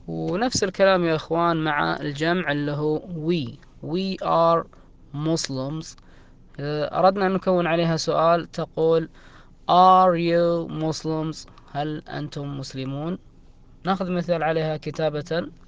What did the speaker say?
ونفس الكلام يا إخوان مع الجمع اللي هو we are Muslims. إذا أردنا أن نكون عليها سؤال تقول are you Muslims؟ هل أنتم مسلمون؟ نأخذ مثال عليها كتابة.